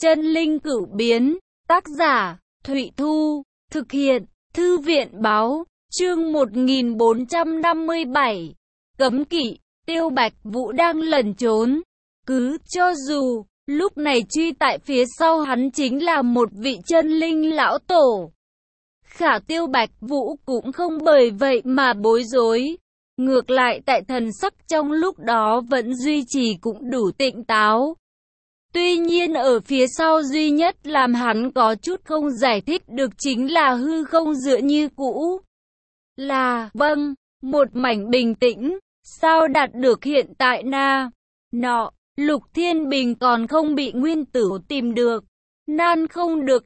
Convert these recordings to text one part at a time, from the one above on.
Chân linh cửu biến, tác giả, Thụy Thu, thực hiện, Thư viện báo, chương 1457, cấm kỵ, Tiêu Bạch Vũ đang lẩn trốn. Cứ cho dù, lúc này truy tại phía sau hắn chính là một vị chân linh lão tổ. Khả Tiêu Bạch Vũ cũng không bởi vậy mà bối rối. Ngược lại tại thần sắc trong lúc đó vẫn duy trì cũng đủ tỉnh táo. Tuy nhiên ở phía sau duy nhất làm hắn có chút không giải thích được chính là hư không dựa như cũ. Là, vâng, một mảnh bình tĩnh, sao đạt được hiện tại nọ, Lục Thiên Bình còn không bị Nguyên Tử tìm được. Nan không được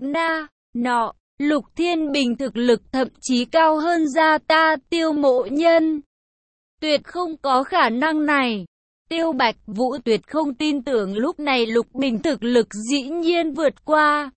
nọ, Lục Thiên Bình thực lực thậm chí cao hơn gia ta Tiêu Mộ Nhân. Tuyệt không có khả năng này. Tiêu Bạch Vũ tuyệt không tin tưởng lúc này Lục Bình thực lực dĩ nhiên vượt qua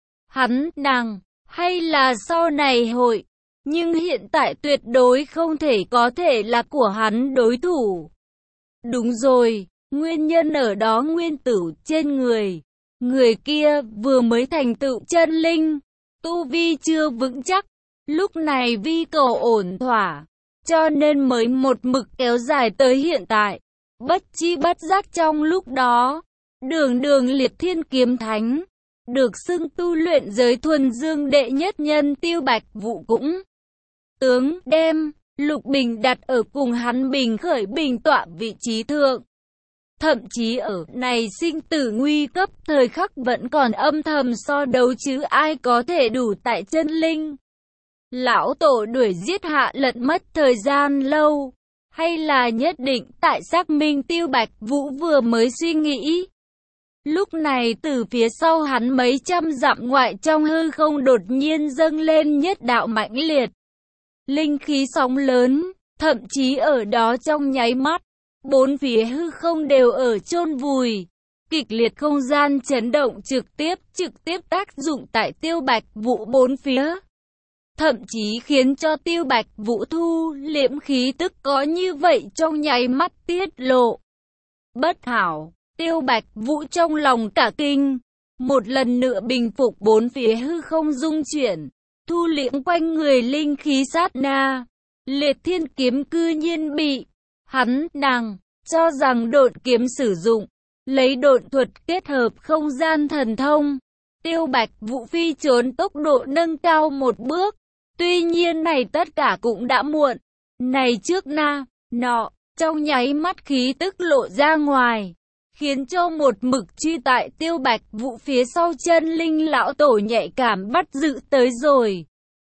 hắn, nàng, hay là sau này hội. Nhưng hiện tại tuyệt đối không thể có thể là của hắn đối thủ. Đúng rồi, nguyên nhân ở đó Nguyên Tử trên người. Người kia vừa mới thành tựu chân linh, tu vi chưa vững chắc, lúc này vi cầu ổn thỏa, cho nên mới một mực kéo dài tới hiện tại. Bất chi bất giác trong lúc đó, đường liệt thiên kiếm thánh, được xưng tu luyện giới thuần dương đệ nhất nhân Tiêu Bạch Vũ cũng tướng đem Lục Bình đặt ở cùng hắn bình khởi bình tọa vị trí thượng. Thậm chí ở này sinh tử nguy cấp thời khắc vẫn còn âm thầm so đấu chứ ai có thể đủ tại chân linh. Lão tổ đuổi giết hạ lận mất thời gian lâu, hay là nhất định tại xác minh Tiêu Bạch Vũ vừa mới suy nghĩ. Lúc này từ phía sau hắn mấy trăm dặm ngoại trong hư không đột nhiên dâng lên nhất đạo mãnh liệt linh khí sóng lớn, thậm chí ở đó trong nháy mắt, bốn phía hư không đều ở chôn vùi. Kịch liệt không gian chấn động trực tiếp tác dụng tại Tiêu Bạch Vũ bốn phía. Thậm chí khiến cho Tiêu Bạch Vũ thu liễm khí tức có như vậy trong nháy mắt tiết lộ. Bất hảo, Tiêu Bạch Vũ trong lòng cả kinh, một lần nữa bình phục bốn phía hư không dung chuyển, thu liễm quanh người linh khí sát na. Liệt thiên kiếm cư nhiên bị hắn, nàng, cho rằng độn kiếm sử dụng, lấy độn thuật kết hợp không gian thần thông. Tiêu Bạch Vũ phi trốn tốc độ nâng cao một bước. Tuy nhiên này tất cả cũng đã muộn. Này trước nọ, trong nháy mắt khí tức lộ ra ngoài, khiến cho một mực truy tại Tiêu Bạch Vũ phía sau chân linh lão tổ nhạy cảm bắt giữ tới rồi.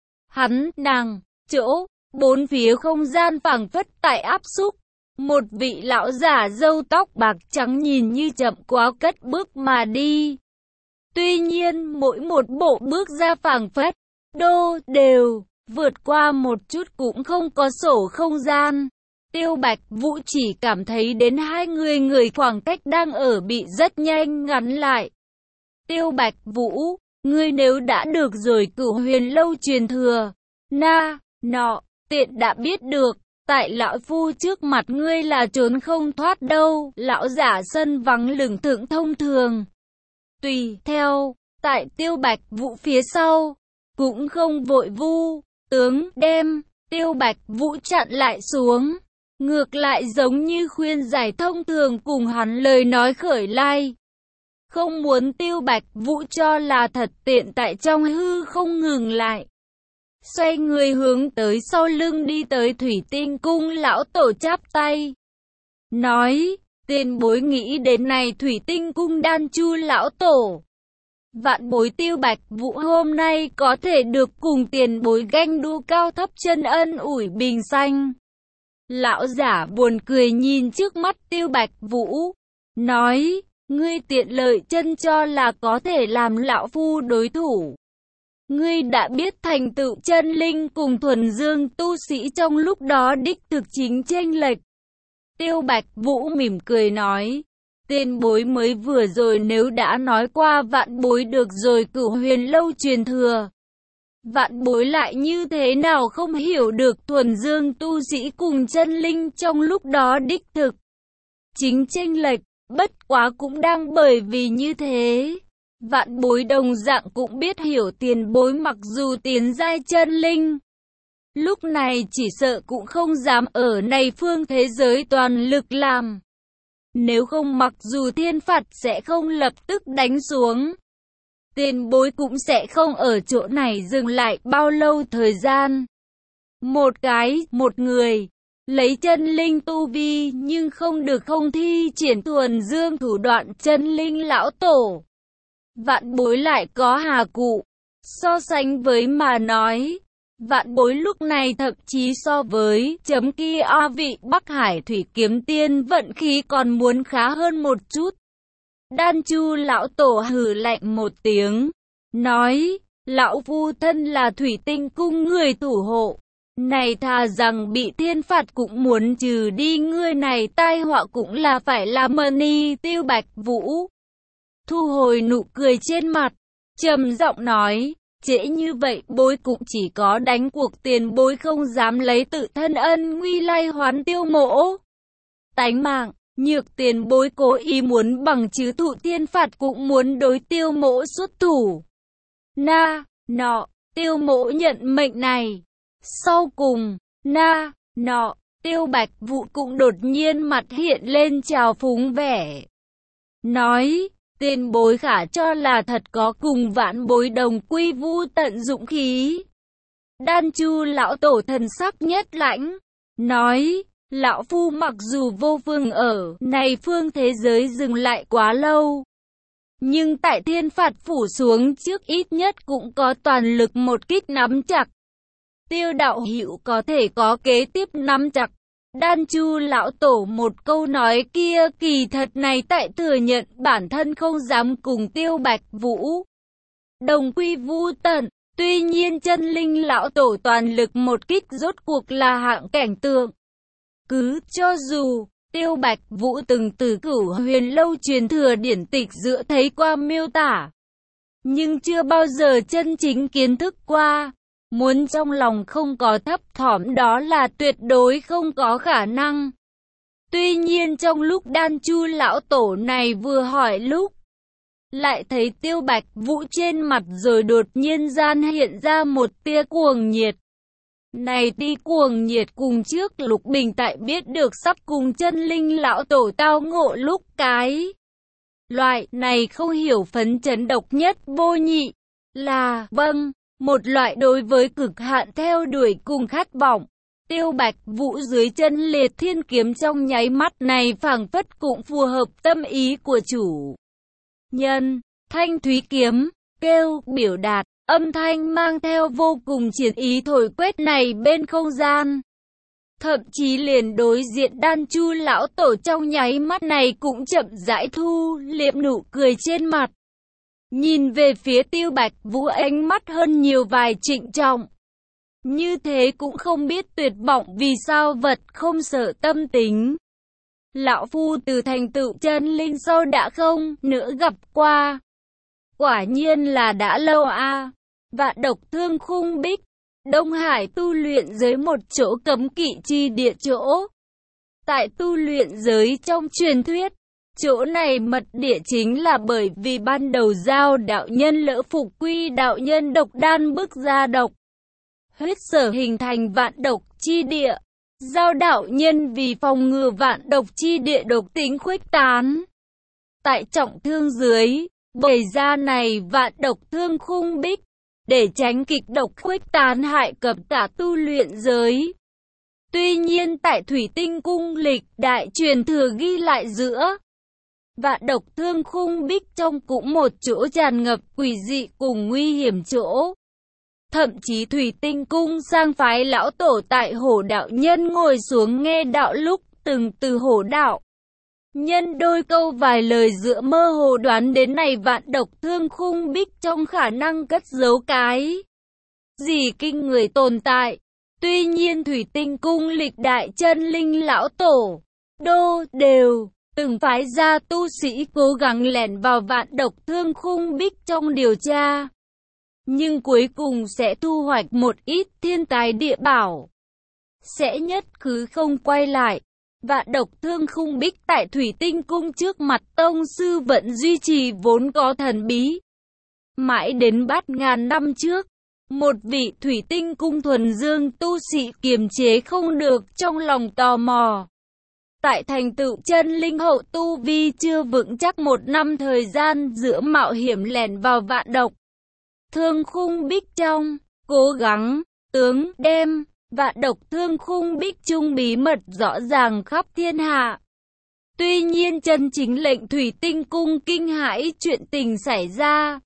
Hắn, nàng, chỗ, bốn phía không gian phảng phất tại áp xúc. Một vị lão giả râu tóc bạc trắng nhìn như chậm quá cất bước mà đi. Tuy nhiên mỗi một bộ bước ra phảng phất, đều vượt qua một chút cũng không có sổ không gian. Tiêu Bạch Vũ chỉ cảm thấy đến hai người khoảng cách đang ở bị rất nhanh ngắn lại. Tiêu Bạch Vũ, ngươi nếu đã được rồi Cửu Huyền lâu truyền thừa, nọ, tiện đã biết được, tại lão phu trước mặt ngươi là trốn không thoát đâu. Lão giả sân vắng lửng thượng thông thường. Tùy theo, tại Tiêu Bạch Vũ phía sau, cũng không vội vu tướng đem Tiêu Bạch Vũ chặn lại xuống. Ngược lại giống như khuyên giải thông thường cùng hắn lời nói khởi lai. Không muốn Tiêu Bạch Vũ cho là thật tiện tại trong hư không ngừng lại. Xoay người hướng tới sau lưng đi tới Thủy Tinh Cung lão tổ chắp tay. Nói, tiền bối nghĩ đến này Thủy Tinh Cung Đan Chu lão tổ. Vạn bối Tiêu Bạch Vũ hôm nay có thể được cùng tiền bối ganh đua cao thấp chân ân ủi bình xanh. Lão giả buồn cười nhìn trước mắt Tiêu Bạch Vũ, nói, ngươi tiện lợi chân cho là có thể làm lão phu đối thủ. Ngươi đã biết thành tựu chân linh cùng thuần dương tu sĩ trong lúc đó đích thực chính chênh lệch. Tiêu Bạch Vũ mỉm cười nói, tiền bối mới vừa rồi nếu đã nói qua vạn bối được rồi Cửu Huyền lâu truyền thừa. Vạn bối lại như thế nào không hiểu được thuần dương tu sĩ cùng chân linh trong lúc đó đích thực chính chênh lệch, bất quá cũng đang bởi vì như thế, Vạn Bối đồng dạng cũng biết hiểu tiền bối mặc dù tiến giai chân linh, lúc này chỉ sợ cũng không dám ở này phương thế giới toàn lực làm. Nếu không mặc dù thiên phạt sẽ không lập tức đánh xuống, tiền bối cũng sẽ không ở chỗ này dừng lại bao lâu thời gian. Một người, lấy chân linh tu vi nhưng không được không thi triển thuần dương thủ đoạn chân linh lão tổ. Vạn Bối lại có hà cụ, so sánh với mà nói, Vạn Bối lúc này thậm chí so với chấm kia vị Bắc Hải Thủy Kiếm Tiên vận khí còn muốn khá hơn một chút. Đan Chu lão tổ hừ lạnh một tiếng, nói, lão phu thân là Thủy Tinh cung người thủ hộ, này thà rằng bị thiên phạt cũng muốn trừ đi ngươi này tai họa cũng là phải làm mani. Tiêu Bạch Vũ thu hồi nụ cười trên mặt, trầm giọng nói, trễ như vậy bối cũng chỉ có đánh cuộc tiền bối không dám lấy tự thân ân nguy lai hoán Tiêu mỗ tánh mạng. Nhược tiền bối cố ý muốn bằng chứ thụ thiên phạt cũng muốn đối Tiêu mỗ xuất thủ. Tiêu mỗ nhận mệnh này. Sau cùng, Tiêu Bạch Vũ cũng đột nhiên mặt hiện lên trào phúng vẻ. Nói, tiền bối khả cho là thật có cùng Vạn Bối đồng quy vu tận dũng khí. Đan Chu lão tổ thần sắc nhất lãnh, nói, lão phu mặc dù vô phương ở này phương thế giới dừng lại quá lâu, nhưng tại thiên phạt phủ xuống trước ít nhất cũng có toàn lực một kích nắm chặt. Tiêu đạo hữu có thể có kế tiếp nắm chặt. Đan Chu lão tổ một câu nói kia kỳ thật này tại thừa nhận bản thân không dám cùng Tiêu Bạch Vũ đồng quy vu tận. Tuy nhiên chân linh lão tổ toàn lực một kích rốt cuộc là hạng cảnh tượng. Cứ cho dù Tiêu Bạch Vũ từng từ Cửu Huyền lâu truyền thừa điển tịch giữa thấy qua miêu tả, nhưng chưa bao giờ chân chính kiến thức qua. Muốn trong lòng không có thấp thỏm đó là tuyệt đối không có khả năng. Tuy nhiên trong lúc Đan Chu lão tổ này vừa hỏi lúc, lại thấy Tiêu Bạch Vũ trên mặt rồi đột nhiên gian hiện ra một tia cuồng nhiệt. Này đi cuồng nhiệt cùng trước Lục Bình tại biết được sắp cùng chân linh lão tổ tao ngộ lúc cái loại này không hiểu phấn chấn độc nhất vô nhị là một loại đối với cực hạn theo đuổi cùng khát vọng. Tiêu Bạch Vũ dưới chân Liệt Thiên kiếm trong nháy mắt này phảng phất cũng phù hợp tâm ý của chủ nhân. Thanh thúy kiếm kêu biểu đạt, âm thanh mang theo vô cùng chiến ý thổi quét này bên không gian. Thậm chí liền đối diện Đan Chu lão tổ trong nháy mắt này cũng chậm rãi thu liệm nụ cười trên mặt. Nhìn về phía Tiêu Bạch Vũ ánh mắt hơn nhiều vài trịnh trọng. Như thế cũng không biết tuyệt vọng vì sao vật không sợ tâm tính. Lão phu từ thành tựu chân linh sau đã không nữa gặp qua. Quả nhiên là đã lâu a. Vạn Độc Thương Khung Bích, Đông Hải tu luyện giới một chỗ cấm kỵ chi địa chỗ. Tại tu luyện giới trong truyền thuyết, chỗ này mật địa chính là bởi vì ban đầu Giao đạo nhân lỡ phục quy đạo nhân độc đan bức ra độc huyết sở hình thành vạn độc chi địa. Giao đạo nhân vì phòng ngừa vạn độc chi địa độc tính khuếch tán, tại trọng thương dưới, bày ra này Vạn Độc Thương Khung Bích, để tránh kịch độc khuếch tán hại cập cả tu luyện giới. Tuy nhiên tại Thủy Tinh cung lịch đại truyền thừa ghi lại giữa Vạn Độc Thương Khung Bích trong cũng một chỗ tràn ngập quỷ dị cùng nguy hiểm chỗ. Thậm chí Thủy Tinh cung sang phái lão tổ tại Hổ đạo nhân ngồi xuống nghe đạo lúc từng từ Hổ đạo nhân đôi câu vài lời giữa mơ hồ đoán đến này Vạn Độc Thương Khung Bích trong khả năng cất giấu cái gì kinh người tồn tại. Tuy nhiên Thủy Tinh cung lịch đại chân linh lão tổ đều từng phái ra tu sĩ cố gắng lẻn vào Vạn Độc Thương Khung Bích trong điều tra, nhưng cuối cùng sẽ thu hoạch một ít thiên tài địa bảo, sẽ nhất cứ không quay lại. Vạn Độc Thương Khung Bích tại Thủy Tinh cung trước mặt tông sư vẫn duy trì vốn có thần bí, Mãi đến bát ngàn năm trước, một vị thủy tinh cung thuần dương tu sĩ kiềm chế không được trong lòng tò mò. Tại thành tựu chân linh hậu tu vi chưa vững chắc 1 năm thời gian giữa mạo hiểm lẻn vào vạn độc thương khung bích trong, cố gắng đem vạn độc thương khung bích chung bí mật rõ ràng khắp thiên hạ. Tuy nhiên chân chính lệnh thủy tinh cung kinh hãi chuyện tình xảy ra.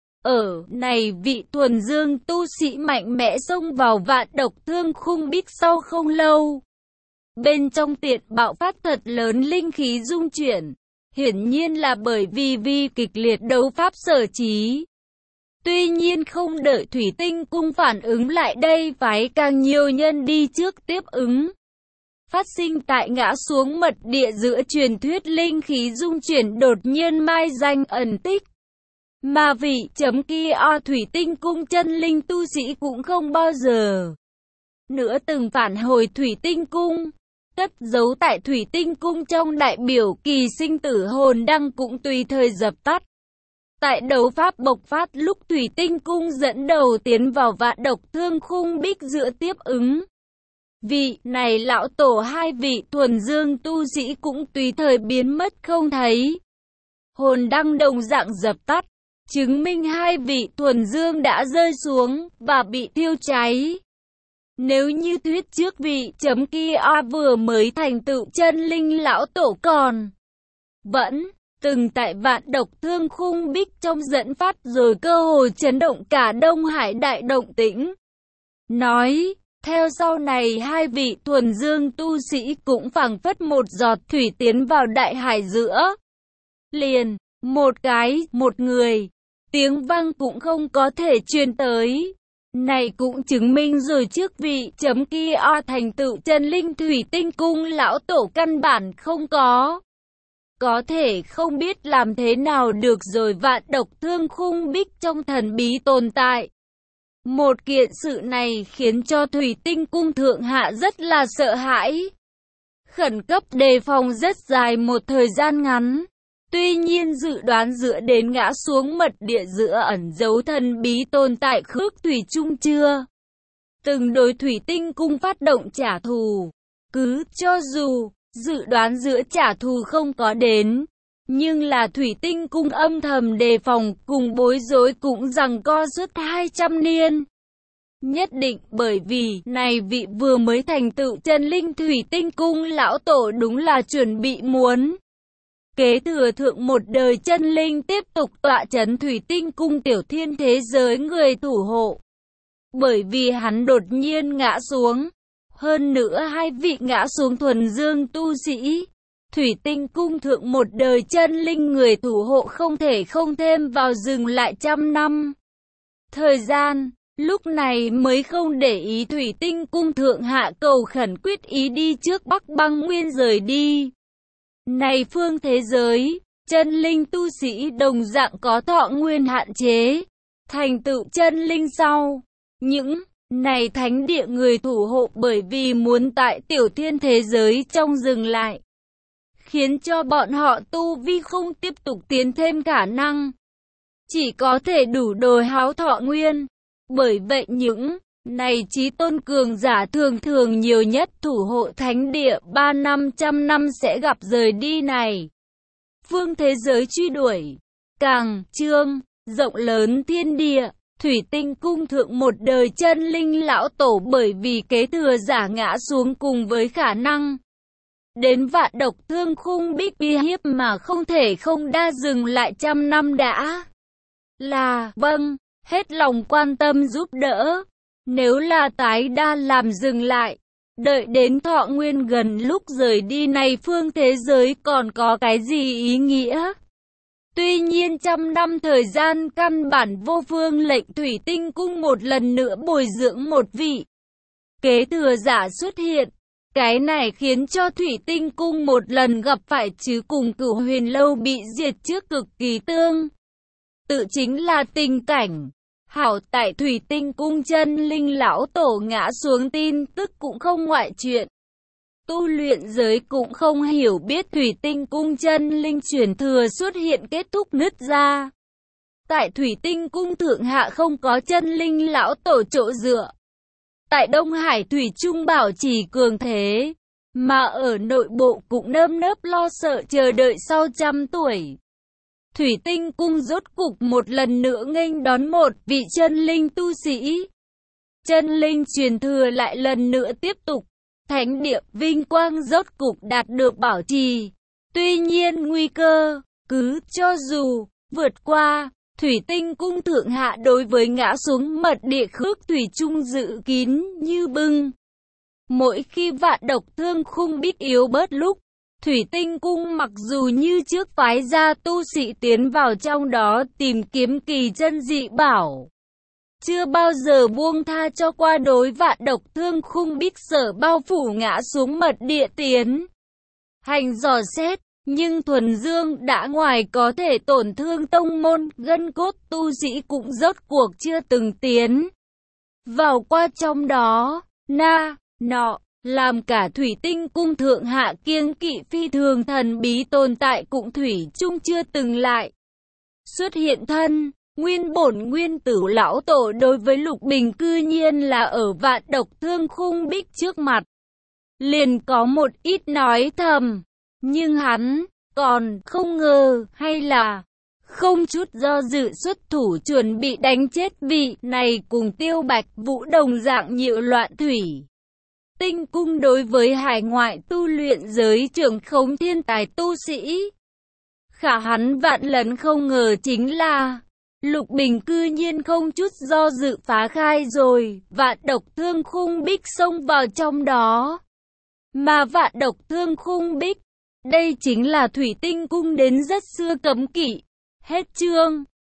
Ở này vị thuần dương tu sĩ mạnh mẽ xông vào vạn độc thương khung bích sau không lâu. Bên trong tiện bạo phát thật lớn linh khí dung chuyển, hiển nhiên là bởi vì kịch liệt đấu pháp sở trí. Tuy nhiên không đợi thủy tinh cung phản ứng lại đây phái càng nhiều nhân đi trước tiếp ứng. Phát sinh tại ngã xuống mật địa giữa truyền thuyết linh khí dung chuyển đột nhiên mai danh ẩn tích. Mà vị chấm kia thủy tinh cung chân linh tu sĩ cũng không bao giờ nữa từng phản hồi thủy tinh cung. Cất giấu tại thủy tinh cung trong đại biểu kỳ sinh tử hồn đăng cũng tùy thời dập tắt. Tại đấu pháp bộc phát lúc thủy tinh cung dẫn đầu tiến vào vạn độc thương khung bích giữa tiếp ứng. Vị này lão tổ hai vị thuần dương tu sĩ cũng tùy thời biến mất không thấy. Hồn đăng đồng dạng dập tắt, chứng minh hai vị thuần dương đã rơi xuống và bị thiêu cháy. Nếu như thuyết trước vị chấm kia vừa mới thành tựu chân linh lão tổ còn vẫn từng tại vạn độc thương khung bích trong dẫn phát rồi cơ hội chấn động cả Đông Hải đại động tĩnh. Nói, theo sau này hai vị thuần dương tu sĩ cũng phảng phất một giọt thủy tiến vào đại hải giữa. Liền, một người, tiếng vang cũng không có thể truyền tới. Này cũng chứng minh rồi trước vị chấm kia thành tựu chân linh thủy tinh cung lão tổ căn bản không có thể không biết làm thế nào được rồi vạn độc thương khung bích trong thần bí tồn tại. Một kiện sự này khiến cho thủy tinh cung thượng hạ rất là sợ hãi. Khẩn cấp đề phòng rất dài một thời gian ngắn. Tuy nhiên dự đoán dựa đến ngã xuống mật địa giữa ẩn dấu thần bí tồn tại khước thủy chung chưa từng đối thủy tinh cung phát động trả thù. Cứ cho dù dự đoán giữa trả thù không có đến, nhưng là thủy tinh cung âm thầm đề phòng cùng bối rối cũng giằng co suốt 200 niên. Nhất định bởi vì này vị vừa mới thành tựu chân linh thủy tinh cung lão tổ đúng là chuẩn bị muốn kế thừa thượng một đời chân linh tiếp tục tọa chấn thủy tinh cung tiểu thiên thế giới người thủ hộ. Bởi vì hắn đột nhiên ngã xuống. Hơn nữa hai vị ngã xuống thuần dương tu sĩ. Thủy tinh cung thượng một đời chân linh người thủ hộ không thể không thêm vào dừng lại 100 năm. Thời gian, lúc này mới không để ý thủy tinh cung thượng hạ cầu khẩn quyết ý đi trước Bắc Băng Nguyên rời đi. Này phương thế giới, chân linh tu sĩ đồng dạng có thọ nguyên hạn chế. Thành tựu chân linh sau, những này thánh địa người thủ hộ bởi vì muốn tại tiểu thiên thế giới trong dừng lại, khiến cho bọn họ tu vi không tiếp tục tiến thêm khả năng, chỉ có thể đủ đồi háo thọ nguyên. Bởi vậy những này chí tôn cường giả thường thường nhiều nhất thủ hộ thánh địa 300-500 năm sẽ gặp rời đi này. Phương thế giới truy đuổi, càng trương, rộng lớn thiên địa. Thủy tinh cung thượng một đời chân linh lão tổ bởi vì kế thừa giả ngã xuống cùng với khả năng đến vạn độc thương khung bích uy hiếp mà không thể không đa dừng lại 100 năm đã là vâng, hết lòng quan tâm giúp đỡ. Nếu là tái đa làm dừng lại, đợi đến thọ nguyên gần lúc rời đi này phương thế giới còn có cái gì ý nghĩa? Tuy nhiên 100 năm thời gian căn bản vô phương lệnh thủy tinh cung một lần nữa bồi dưỡng một vị kế thừa giả xuất hiện. Cái này khiến cho thủy tinh cung một lần gặp phải chứ cùng Cửu Huyền Lâu bị diệt trước cực kỳ tương tự chính là tình cảnh. Hảo tại thủy tinh cung chân linh lão tổ ngã xuống tin tức cũng không ngoại chuyện. Tu luyện giới cũng không hiểu biết thủy tinh cung chân linh truyền thừa xuất hiện kết thúc nứt ra. Tại Thủy Tinh Cung thượng hạ không có chân linh lão tổ chỗ dựa. Tại Đông Hải thủy chung bảo trì cường thế, mà ở nội bộ cũng nơm nớp lo sợ chờ đợi sau 100 tuổi. Thủy Tinh Cung rốt cục một lần nữa nghênh đón một vị chân linh tu sĩ. Chân linh truyền thừa lại lần nữa tiếp tục. Thánh địa vinh quang rốt cục đạt được bảo trì. Tuy nhiên nguy cơ, cứ cho dù vượt qua, Thủy Tinh Cung thượng hạ đối với ngã xuống mật địa khước thủy chung dự kín như bưng. Mỗi khi Vạn Độc Thương Khung Bích yếu bớt lúc, Thủy Tinh Cung mặc dù như trước phái ra tu sĩ tiến vào trong đó tìm kiếm kỳ chân dị bảo, chưa bao giờ buông tha cho qua đối Vạn Độc Thương Khung Bích sở bao phủ ngã xuống mật địa tiến hành dò xét. Nhưng thuần dương đã ngoài có thể tổn thương tông môn, gân cốt tu sĩ cũng rốt cuộc chưa từng tiến vào qua trong đó. Nọ, làm cả Thủy Tinh Cung thượng hạ kiêng kỵ phi thường thần bí tồn tại cũng thủy chung chưa từng lại xuất hiện thân. Nguyên bổn nguyên tử lão tổ đối với Lục Bình cư nhiên là ở Vạn Độc Thương Khung Bích trước mặt liền có một ít nói thầm. Nhưng hắn còn không ngờ hay là không chút do dự xuất thủ chuẩn bị đánh chết vị này cùng Tiêu Bạch Vũ đồng dạng nhiễu loạn Thủy Tinh Cung đối với hải ngoại tu luyện giới trưởng khống thiên tài tu sĩ. Khả hắn vạn lần không ngờ chính là Lục Bình cư nhiên không chút do dự phá khai rồi Vạn Độc Thương Khung Bích xông vào trong đó. Mà Vạn Độc Thương Khung Bích, đây chính là Thủy Tinh Cung đến rất xưa cấm kỵ. Hết chương.